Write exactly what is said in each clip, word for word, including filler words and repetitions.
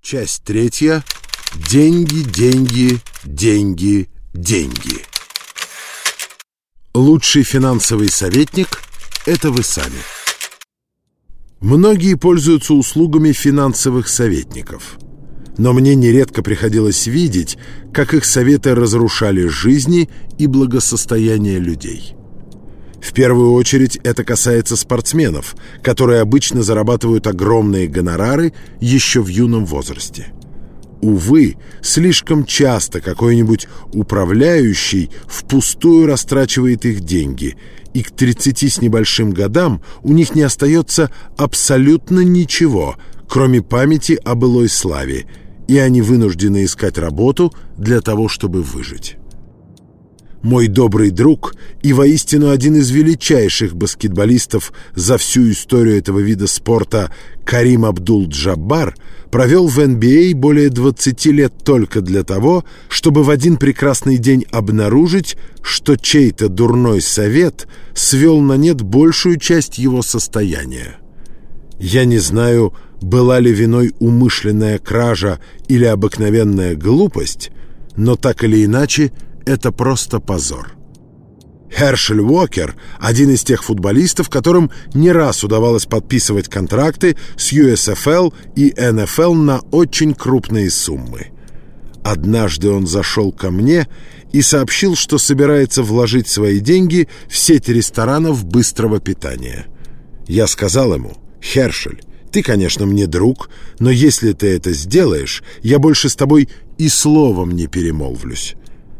Часть третья. Деньги, деньги, деньги, деньги. Лучший финансовый советник – это вы сами. Многие пользуются услугами финансовых советников. Но мне нередко приходилось видеть, как их советы разрушали жизни и благосостояние людей. В первую очередь это касается спортсменов, которые обычно зарабатывают огромные гонорары еще в юном возрасте. Увы, слишком часто какой-нибудь управляющий впустую растрачивает их деньги, и к тридцати с небольшим годам у них не остается абсолютно ничего, кроме памяти о былой славе, и они вынуждены искать работу для того, чтобы выжить. Мой добрый друг и воистину один из величайших баскетболистов за всю историю этого вида спорта Карим Абдул-Джаббар провел в эн би эй более двадцати лет только для того, чтобы в один прекрасный день обнаружить, что чей-то дурной совет свел на нет большую часть его состояния. Я не знаю, была ли виной умышленная кража или обыкновенная глупость, но так или иначе это просто позор. Хершель Уокер – один из тех футболистов, которым не раз удавалось подписывать контракты с ю эс эф эл и эн эф эл на очень крупные суммы. Однажды он зашел ко мне и сообщил, что собирается вложить свои деньги в сеть ресторанов быстрого питания. Я сказал ему: «Хершель, ты, конечно, мне друг, но если ты это сделаешь, я больше с тобой и словом не перемолвлюсь».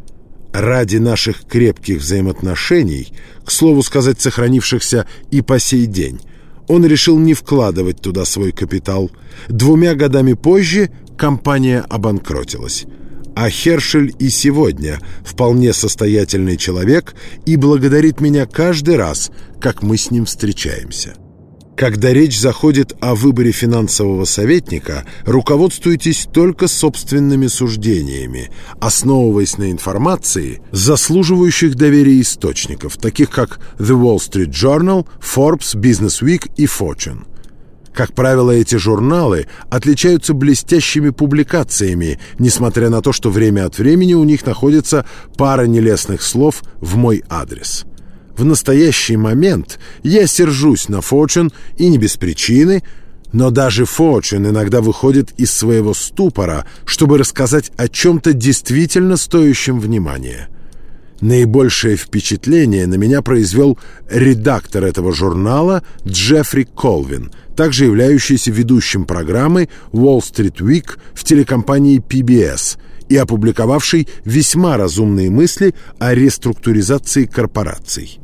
Ради наших крепких взаимоотношений, к слову сказать, сохранившихся и по сей день, он решил не вкладывать туда свой капитал. Двумя годами позже компания обанкротилась. А Хершель и сегодня вполне состоятельный человек и благодарит меня каждый раз, как мы с ним встречаемся. Когда речь заходит о выборе финансового советника, руководствуйтесь только собственными суждениями, основываясь на информации, заслуживающих доверия источников, таких как The Wall Street Journal, Forbes, Business Week и Fortune. Как правило, эти журналы отличаются блестящими публикациями, несмотря на то, что время от времени у них находится пара нелестных слов в мой адрес. В настоящий момент я сержусь на Fortune, и не без причины, но даже Fortune иногда выходит из своего ступора, чтобы рассказать о чем-то действительно стоящем внимания. Наибольшее впечатление на меня произвел редактор этого журнала Джеффри Колвин, также являющийся ведущим программы Wall Street Week в телекомпании пи би эс и опубликовавший весьма разумные мысли о реструктуризации корпораций.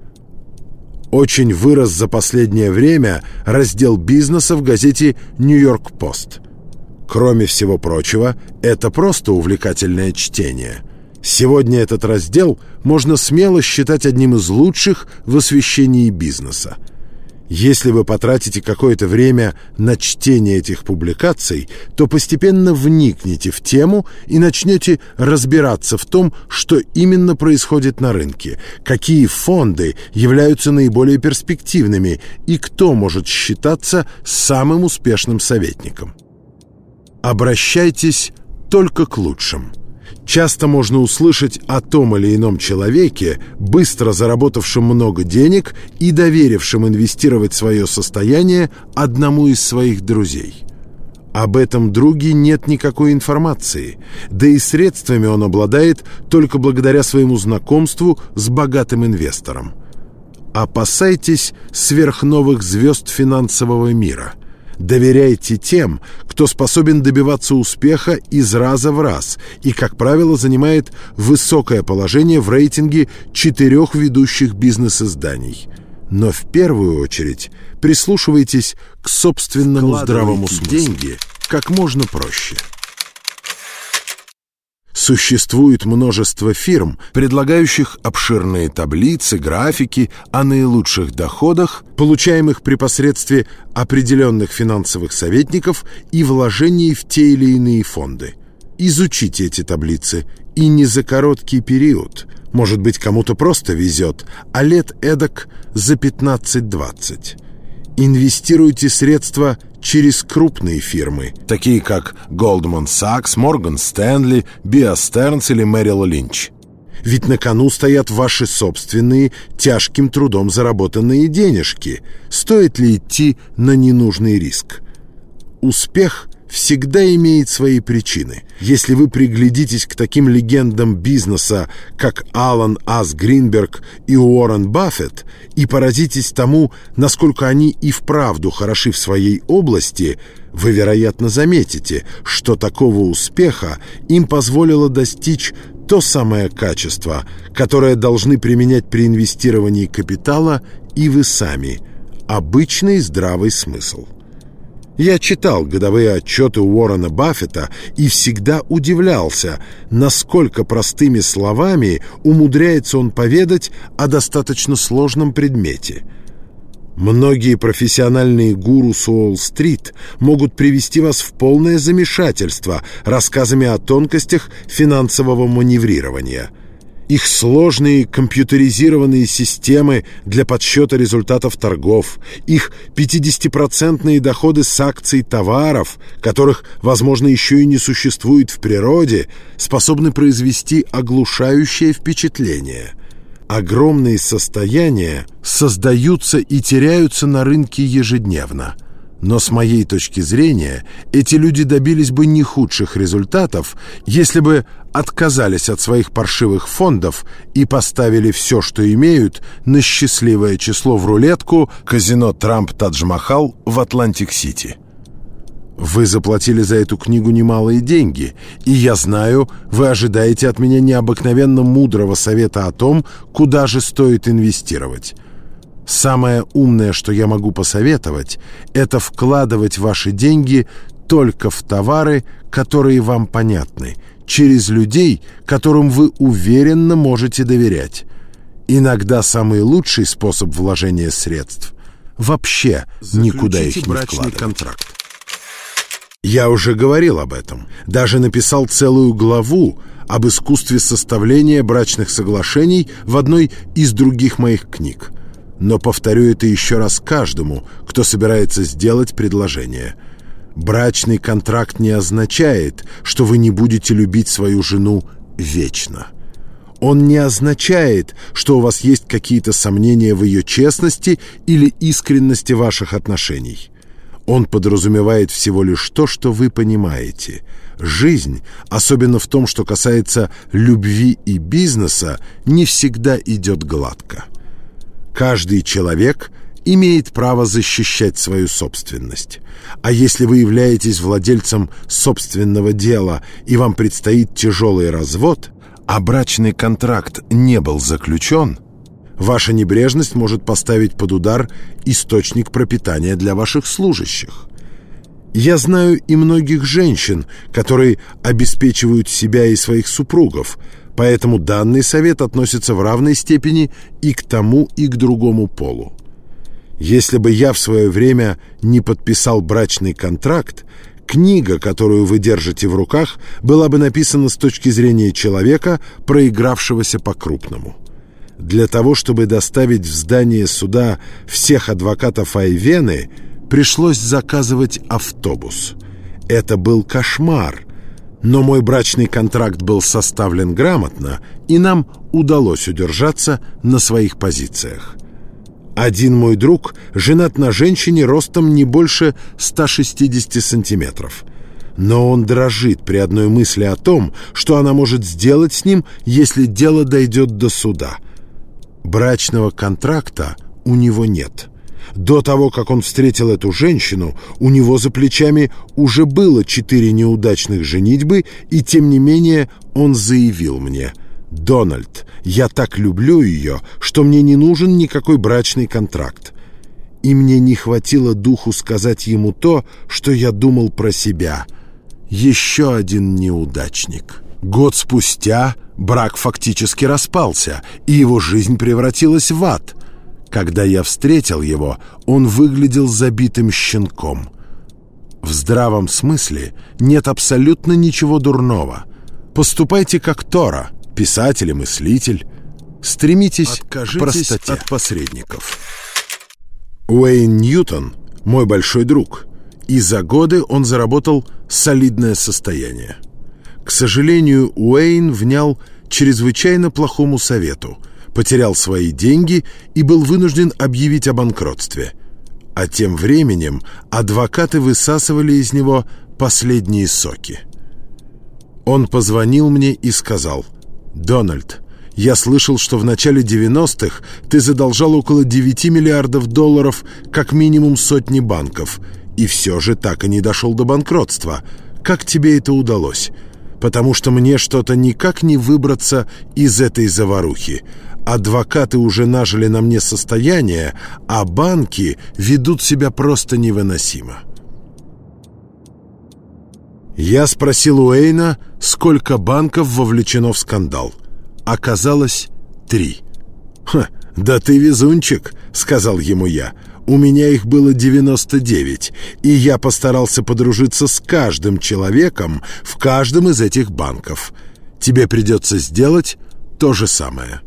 Очень вырос за последнее время раздел бизнеса в газете «Нью-Йорк Пост». Кроме всего прочего, это просто увлекательное чтение. Сегодня этот раздел можно смело считать одним из лучших в освещении бизнеса. Если вы потратите какое-то время на чтение этих публикаций, то постепенно вникнете в тему и начнете разбираться в том, что именно происходит на рынке, какие фонды являются наиболее перспективными и кто может считаться самым успешным советником. Обращайтесь только к лучшим. Часто можно услышать о том или ином человеке, быстро заработавшем много денег и доверившем инвестировать свое состояние одному из своих друзей. Об этом друге нет никакой информации, да и средствами он обладает только благодаря своему знакомству с богатым инвестором. Опасайтесь сверхновых звезд финансового мира. Доверяйте тем, кто способен добиваться успеха из раза в раз и, как правило, занимает высокое положение в рейтинге четырех ведущих бизнес-изданий. Но в первую очередь прислушивайтесь к собственному здравому смыслу. Деньги как можно проще. Существует множество фирм, предлагающих обширные таблицы, графики о наилучших доходах, получаемых при посредстве определенных финансовых советников и вложений в те или иные фонды. Изучите эти таблицы, и не за короткий период. Может быть, кому-то просто везет, а лет эдак за пятнадцать-двадцать. Инвестируйте средства через крупные фирмы, такие как Goldman Sachs, Morgan Stanley, Bear Stearns или Merrill Lynch. Ведь на кону стоят ваши собственные, тяжким трудом заработанные денежки. Стоит ли идти на ненужный риск? Успех всегда имеет свои причины. Если вы приглядитесь к таким легендам бизнеса, как Алан Ас Гринберг и Уоррен Баффет, и поразитесь тому, насколько они и вправду хороши в своей области, вы, вероятно, заметите, что такого успеха им позволило достичь то самое качество, которое должны применять при инвестировании капитала и вы сами – обычный здравый смысл. Я читал годовые отчеты Уоррена Баффета и всегда удивлялся, насколько простыми словами умудряется он поведать о достаточно сложном предмете. Многие профессиональные гуру с Уолл-стрит могут привести вас в полное замешательство рассказами о тонкостях финансового маневрирования. Их сложные компьютеризированные системы для подсчета результатов торгов, их пятидесятипроцентные доходы с акций товаров, которых, возможно, еще и не существует в природе, способны произвести оглушающее впечатление. Огромные состояния создаются и теряются на рынке ежедневно. Но с моей точки зрения, эти люди добились бы не худших результатов, если бы отказались от своих паршивых фондов и поставили все, что имеют, на счастливое число в рулетку казино «Трамп-Тадж-Махал» в Атлантик-Сити. Вы заплатили за эту книгу немалые деньги, и я знаю, вы ожидаете от меня необыкновенно мудрого совета о том, куда же стоит инвестировать. Самое умное, что я могу посоветовать, это вкладывать ваши деньги только в товары, которые вам понятны, через людей, которым вы уверенно можете доверять. Иногда самый лучший способ вложения средств – вообще никуда их не вкладывать. Контракт. Я уже говорил об этом, даже написал целую главу об искусстве составления брачных соглашений в одной из других моих книг. Но повторю это еще раз каждому, кто собирается сделать предложение. Брачный контракт не означает, что вы не будете любить свою жену вечно. Он не означает, что у вас есть какие-то сомнения в ее честности или искренности ваших отношений. Он подразумевает всего лишь то, что вы понимаете. Жизнь, особенно в том, что касается любви и бизнеса, не всегда идет гладко. Каждый человек имеет право защищать свою собственность. А если вы являетесь владельцем собственного дела и вам предстоит тяжелый развод, а брачный контракт не был заключен, ваша небрежность может поставить под удар источник пропитания для ваших служащих. Я знаю и многих женщин, которые обеспечивают себя и своих супругов, поэтому данный совет относится в равной степени и к тому, и к другому полу. Если бы я в свое время не подписал брачный контракт, книга, которую вы держите в руках, была бы написана с точки зрения человека, проигравшегося по-крупному. Для того, чтобы доставить в здание суда всех адвокатов Айвены, пришлось заказывать автобус. Это был кошмар. Но мой брачный контракт был составлен грамотно, и нам удалось удержаться на своих позициях. Один мой друг женат на женщине ростом не больше ста шестидесяти сантиметров. Но он дрожит при одной мысли о том, что она может сделать с ним, если дело дойдет до суда. Брачного контракта у него нет. До того, как он встретил эту женщину, у него за плечами уже было четыре неудачных женитьбы, и тем не менее он заявил мне: «Дональд, я так люблю ее, что мне не нужен никакой брачный контракт». И мне не хватило духу сказать ему то, что я думал про себя. Еще один неудачник. Год спустя брак фактически распался, и его жизнь превратилась в ад. Когда я встретил его, он выглядел забитым щенком. В здравом смысле нет абсолютно ничего дурного. Поступайте как Тора, писатель и мыслитель. Стремитесь к простоте. От посредников. Уэйн Ньютон, мой большой друг, и за годы он заработал солидное состояние. К сожалению, Уэйн внял чрезвычайно плохому совету, потерял свои деньги и был вынужден объявить о банкротстве. А тем временем адвокаты высасывали из него последние соки. Он позвонил мне и сказал: «Дональд, я слышал, что в начале девяностых ты задолжал около девяти миллиардов долларов как минимум сотни банков, и все же так и не дошел до банкротства. Как тебе это удалось? Потому что мне что-то никак не выбраться из этой заварухи. Адвокаты уже нажили на мне состояние, а банки ведут себя просто невыносимо». Я спросил Уэйна, сколько банков вовлечено в скандал. Оказалось, три. «Ха, да ты везунчик», — сказал ему я. «У меня их было девяносто девять, и я постарался подружиться с каждым человеком в каждом из этих банков. Тебе придется сделать то же самое».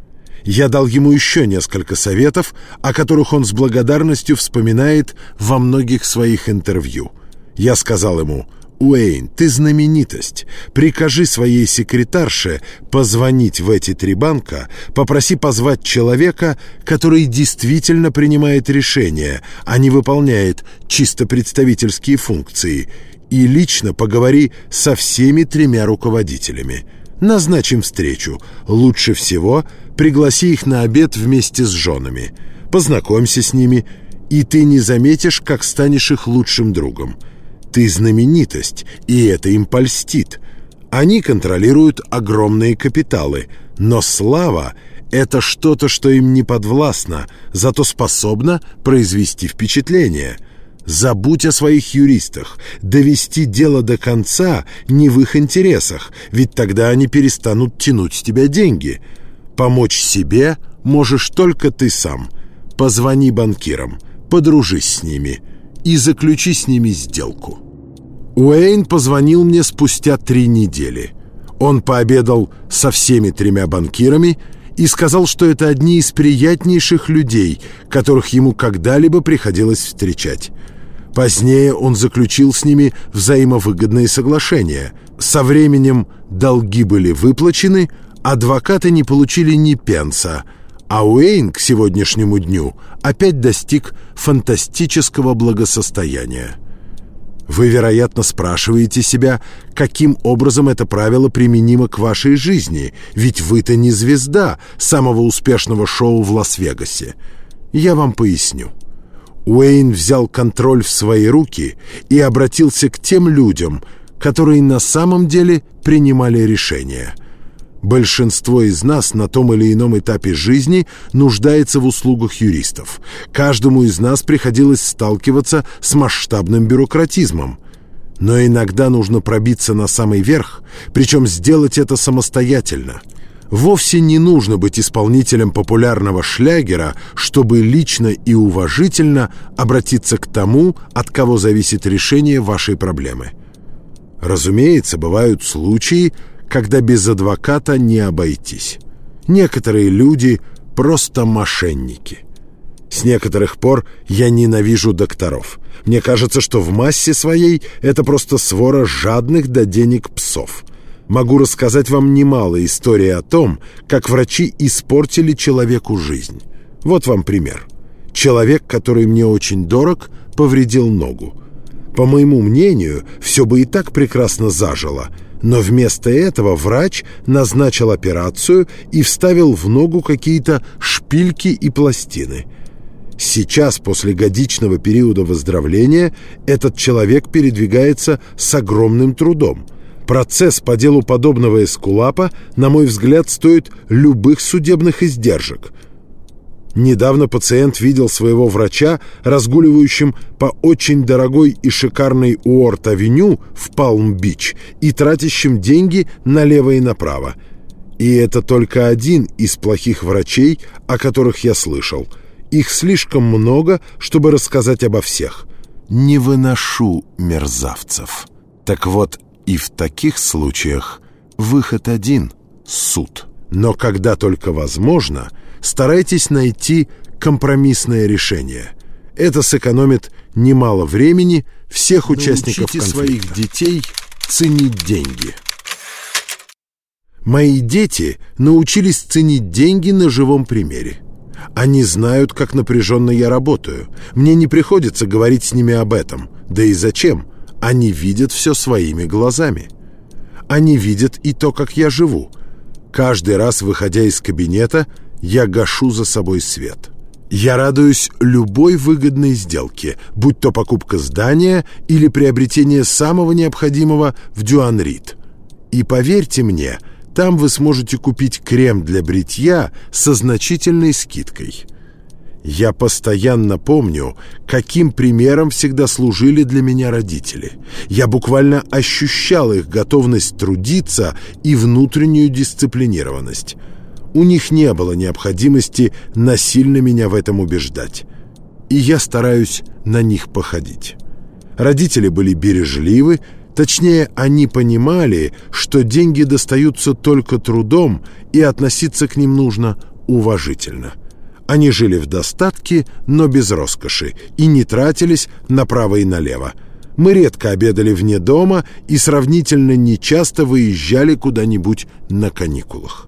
Я дал ему еще несколько советов, о которых он с благодарностью вспоминает во многих своих интервью. Я сказал ему: «Уэйн, ты знаменитость. Прикажи своей секретарше позвонить в эти три банка, попроси позвать человека, который действительно принимает решения, а не выполняет чисто представительские функции, и лично поговори со всеми тремя руководителями. Назначим встречу. Лучше всего пригласи их на обед вместе с женами. Познакомься с ними, и ты не заметишь, как станешь их лучшим другом. Ты знаменитость, и это им польстит. Они контролируют огромные капиталы, но слава — это что-то, что им не подвластно, зато способно произвести впечатление. Забудь о своих юристах. Довести дело до конца не в их интересах, ведь тогда они перестанут тянуть с тебя деньги. Помочь себе можешь только ты сам. Позвони банкирам, подружись с ними и заключи с ними сделку». Уэйн позвонил мне спустя три недели. Он пообедал со всеми тремя банкирами и сказал, что это одни из приятнейших людей, которых ему когда-либо приходилось встречать. Позднее он заключил с ними взаимовыгодные соглашения. Со временем долги были выплачены, адвокаты не получили ни пенса, а Уэйн к сегодняшнему дню опять достиг фантастического благосостояния. Вы, вероятно, спрашиваете себя, каким образом это правило применимо к вашей жизни, ведь вы-то не звезда самого успешного шоу в Лас-Вегасе. Я вам поясню. Уэйн взял контроль в свои руки и обратился к тем людям, которые на самом деле принимали решения. Большинство из нас на том или ином этапе жизни нуждается в услугах юристов. Каждому из нас приходилось сталкиваться с масштабным бюрократизмом. Но иногда нужно пробиться на самый верх, причем сделать это самостоятельно. Вовсе не нужно быть исполнителем популярного шлягера, чтобы лично и уважительно обратиться к тому, от кого зависит решение вашей проблемы. Разумеется, бывают случаи, когда без адвоката не обойтись. Некоторые люди просто мошенники. С некоторых пор я ненавижу докторов. Мне кажется, что в массе своей это просто свора жадных до денег псов. Могу рассказать вам немало историй о том, как врачи испортили человеку жизнь. Вот вам пример. Человек, который мне очень дорог, повредил ногу. По моему мнению, все бы и так прекрасно зажило, но вместо этого врач назначил операцию и вставил в ногу какие-то шпильки и пластины. Сейчас, после годичного периода выздоровления, этот человек передвигается с огромным трудом. Процесс по делу подобного эскулапа, на мой взгляд, стоит любых судебных издержек. Недавно пациент видел своего врача, разгуливающим по очень дорогой и шикарной Уорт-авеню в Палм-Бич и тратящим деньги налево и направо. И это только один из плохих врачей, о которых я слышал. Их слишком много, чтобы рассказать обо всех. Не выношу мерзавцев. Так вот, и в таких случаях выход один – суд. Но когда только возможно, старайтесь найти компромиссное решение. Это сэкономит немало времени, всех участников конфликта. Своих детей ценить деньги. Мои дети научились ценить деньги на живом примере. Они знают, как напряженно я работаю. Мне не приходится говорить с ними об этом. Да и зачем? Они видят все своими глазами. Они видят и то, как я живу. Каждый раз, выходя из кабинета, я гашу за собой свет. Я радуюсь любой выгодной сделке, будь то покупка здания или приобретение самого необходимого в Дюан-Рид. И поверьте мне, там вы сможете купить крем для бритья со значительной скидкой. Я постоянно помню, каким примером всегда служили для меня родители. Я буквально ощущал их готовность трудиться и внутреннюю дисциплинированность. У них не было необходимости насильно меня в этом убеждать. И я стараюсь на них походить. Родители были бережливы, точнее, они понимали, что деньги достаются только трудом, и относиться к ним нужно уважительно. Они жили в достатке, но без роскоши, и не тратились направо и налево. Мы редко обедали вне дома и сравнительно нечасто выезжали куда-нибудь на каникулах.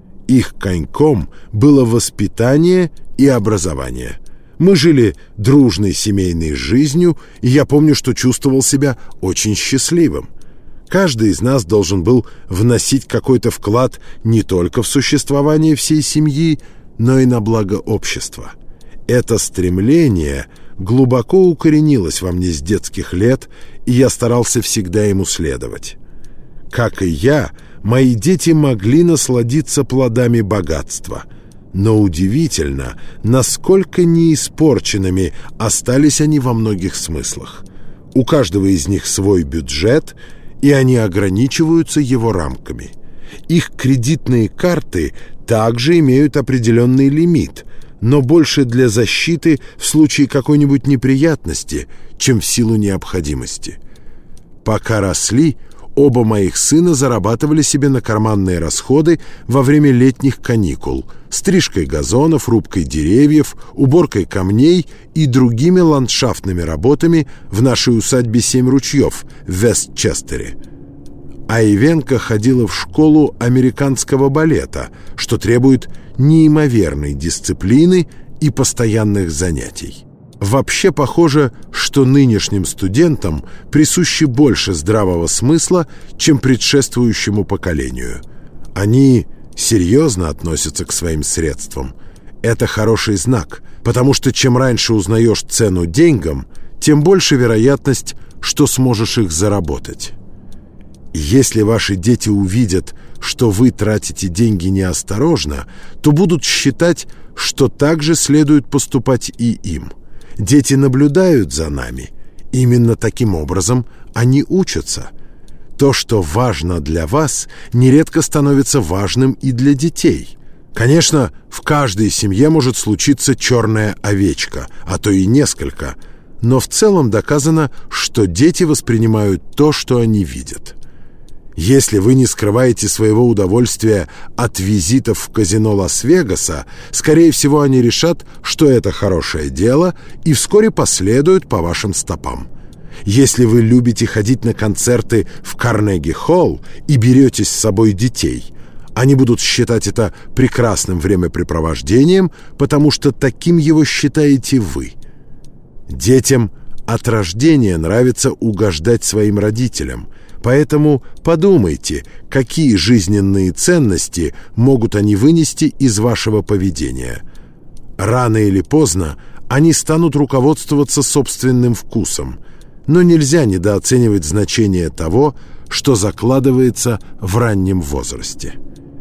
Их коньком было воспитание и образование. Мы жили дружной семейной жизнью, и я помню, что чувствовал себя очень счастливым. Каждый из нас должен был вносить какой-то вклад не только в существование всей семьи, но и на благо общества. Это стремление глубоко укоренилось во мне с детских лет, и я старался всегда ему следовать. Как и я, мои дети могли насладиться плодами богатства. Но удивительно, насколько неиспорченными остались они во многих смыслах. У каждого из них свой бюджет, и они ограничиваются его рамками. Их кредитные карты также имеют определенный лимит, но больше для защиты в случае какой-нибудь неприятности, чем в силу необходимости. Пока росли, оба моих сына зарабатывали себе на карманные расходы во время летних каникул, стрижкой газонов, рубкой деревьев, уборкой камней и другими ландшафтными работами в нашей усадьбе «Семь ручьев» в Вестчестере. А Ивенка ходила в школу американского балета, что требует неимоверной дисциплины и постоянных занятий. Вообще похоже, что нынешним студентам присуще больше здравого смысла, чем предшествующему поколению. Они серьезно относятся к своим средствам. Это хороший знак, потому что чем раньше узнаешь цену деньгам, тем больше вероятность, что сможешь их заработать. Если ваши дети увидят, что вы тратите деньги неосторожно, то будут считать, что так же следует поступать и им. Дети наблюдают за нами. Именно таким образом они учатся. То, что важно для вас, нередко становится важным и для детей. Конечно, в каждой семье может случиться черная овечка, а то и несколько. Но в целом доказано, что дети воспринимают то, что они видят. Если вы не скрываете своего удовольствия от визитов в казино Лас-Вегаса, скорее всего, они решат, что это хорошее дело, и вскоре последуют по вашим стопам. Если вы любите ходить на концерты в Карнеги-холл и берете с собой детей, они будут считать это прекрасным времяпрепровождением, потому что таким его считаете вы. Детям от рождения нравится угождать своим родителям, поэтому подумайте, какие жизненные ценности могут они вынести из вашего поведения. Рано или поздно они станут руководствоваться собственным вкусом, но нельзя недооценивать значение того, что закладывается в раннем возрасте.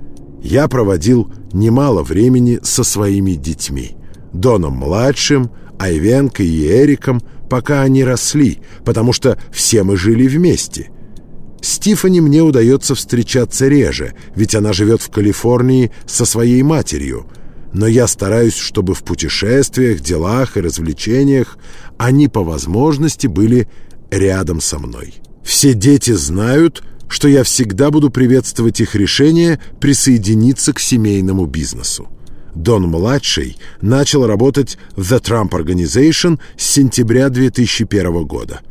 Я проводил немало времени со своими детьми, Доном-младшим, Айвенкой и Эриком, пока они росли, потому что все мы жили вместе. С Тиффани мне удается встречаться реже, ведь она живет в Калифорнии со своей матерью. Но я стараюсь, чтобы в путешествиях, делах и развлечениях они по возможности были рядом со мной. Все дети знают, что я всегда буду приветствовать их решение присоединиться к семейному бизнесу. Дон-младший начал работать в The Trump Organization с сентября две тысячи первого года.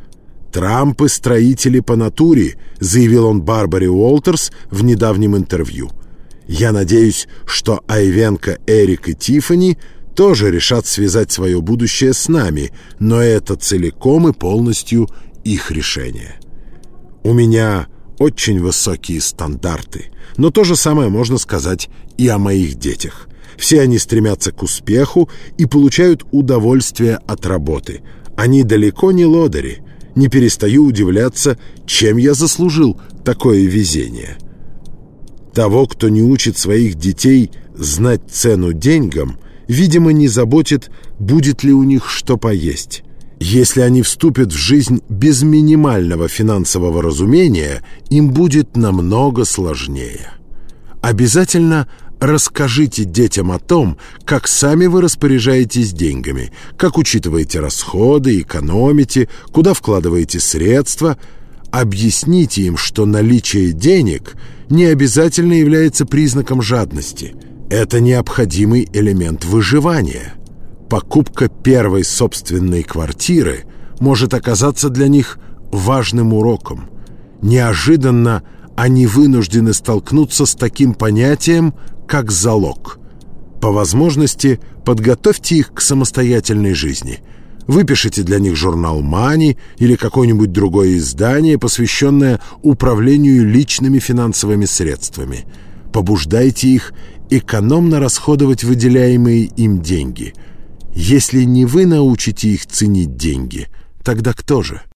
«Трампы — строители по натуре», — заявил он Барбаре Уолтерс в недавнем интервью. «Я надеюсь, что Айвенко, Эрик и Тиффани тоже решат связать свое будущее с нами, но это целиком и полностью их решение. У меня очень высокие стандарты, но то же самое можно сказать и о моих детях. Все они стремятся к успеху и получают удовольствие от работы. Они далеко не лодыри. Не перестаю удивляться, чем я заслужил такое везение». Того, кто не учит своих детей знать цену деньгам, видимо, не заботит, будет ли у них что поесть. Если они вступят в жизнь без минимального финансового разумения, им будет намного сложнее. Обязательно расскажите детям о том, как сами вы распоряжаетесь деньгами, как учитываете расходы, экономите, куда вкладываете средства. Объясните им, что наличие денег не обязательно является признаком жадности. Это необходимый элемент выживания. Покупка первой собственной квартиры может оказаться для них важным уроком. Неожиданно они вынуждены столкнуться с таким понятием, как залог. По возможности подготовьте их к самостоятельной жизни. Выпишите для них журнал «Мани» или какое-нибудь другое издание, посвященное управлению личными финансовыми средствами. Побуждайте их экономно расходовать выделяемые им деньги. Если не вы научите их ценить деньги, тогда кто же?